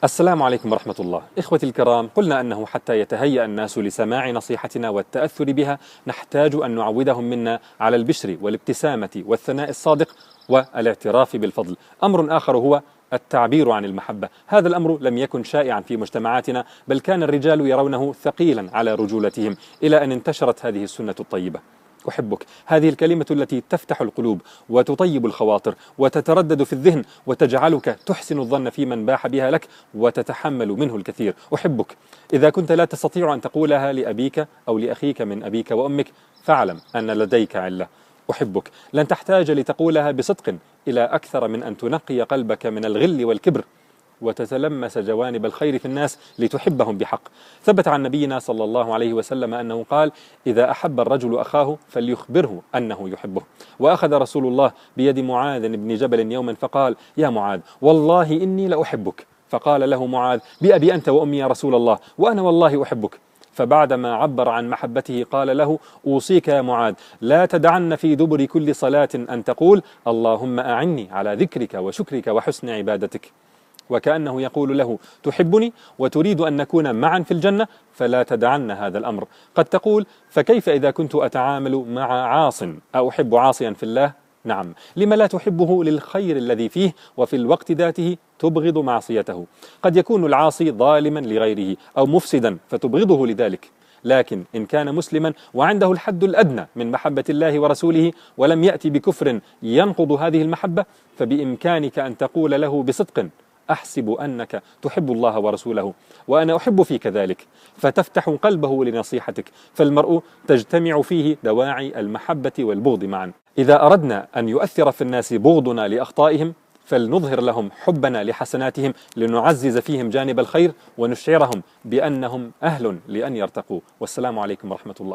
السلام عليكم ورحمة الله. إخوتي الكرام، قلنا أنه حتى يتهيأ الناس لسماع نصيحتنا والتأثر بها نحتاج أن نعودهم منا على البشر والابتسامة والثناء الصادق والاعتراف بالفضل. أمر آخر هو التعبير عن المحبة. هذا الأمر لم يكن شائعا في مجتمعاتنا، بل كان الرجال يرونه ثقيلا على رجولتهم، إلى أن انتشرت هذه السنة الطيبة. أحبك، هذه الكلمة التي تفتح القلوب وتطيب الخواطر وتتردد في الذهن وتجعلك تحسن الظن في من باح بها لك وتتحمل منه الكثير. أحبك. إذا كنت لا تستطيع أن تقولها لأبيك أو لأخيك من أبيك وأمك فاعلم أن لديك علة. أحبك. لن تحتاج لتقولها بصدق إلى أكثر من أن تنقي قلبك من الغل والكبر وتتلمس جوانب الخير في الناس لتحبهم بحق. ثبت عن نبينا صلى الله عليه وسلم أنه قال: إذا أحب الرجل أخاه فليخبره أنه يحبه. وأخذ رسول الله بيد معاذ بن جبل يوما فقال: يا معاذ، والله إني لأحبك. فقال له معاذ: بأبي أنت وأمي يا رسول الله، وأنا والله أحبك. فبعدما عبر عن محبته قال له: أوصيك يا معاذ لا تدعن في دبر كل صلاة أن تقول: اللهم أعني على ذكرك وشكرك وحسن عبادتك. وكأنه يقول له: تحبني وتريد أن نكون معا في الجنة، فلا تدعن هذا الأمر. قد تقول: فكيف إذا كنت أتعامل مع عاص أحب عاصيا في الله؟ نعم، لما لا تحبه للخير الذي فيه وفي الوقت ذاته تبغض معصيته؟ قد يكون العاصي ظالما لغيره أو مفسدا فتبغضه لذلك، لكن إن كان مسلما وعنده الحد الأدنى من محبة الله ورسوله ولم يأتي بكفر ينقض هذه المحبة، فبإمكانك أن تقول له بصدق: أحسب أنك تحب الله ورسوله وأنا أحب فيك ذلك، فتفتح قلبه لنصيحتك، فالمرء تجتمع فيه دواعي المحبة والبغض معا. إذا أردنا أن يؤثر في الناس بغضنا لأخطائهم فلنظهر لهم حبنا لحسناتهم لنعزز فيهم جانب الخير ونشعرهم بأنهم أهل لأن يرتقوا. والسلام عليكم ورحمة الله.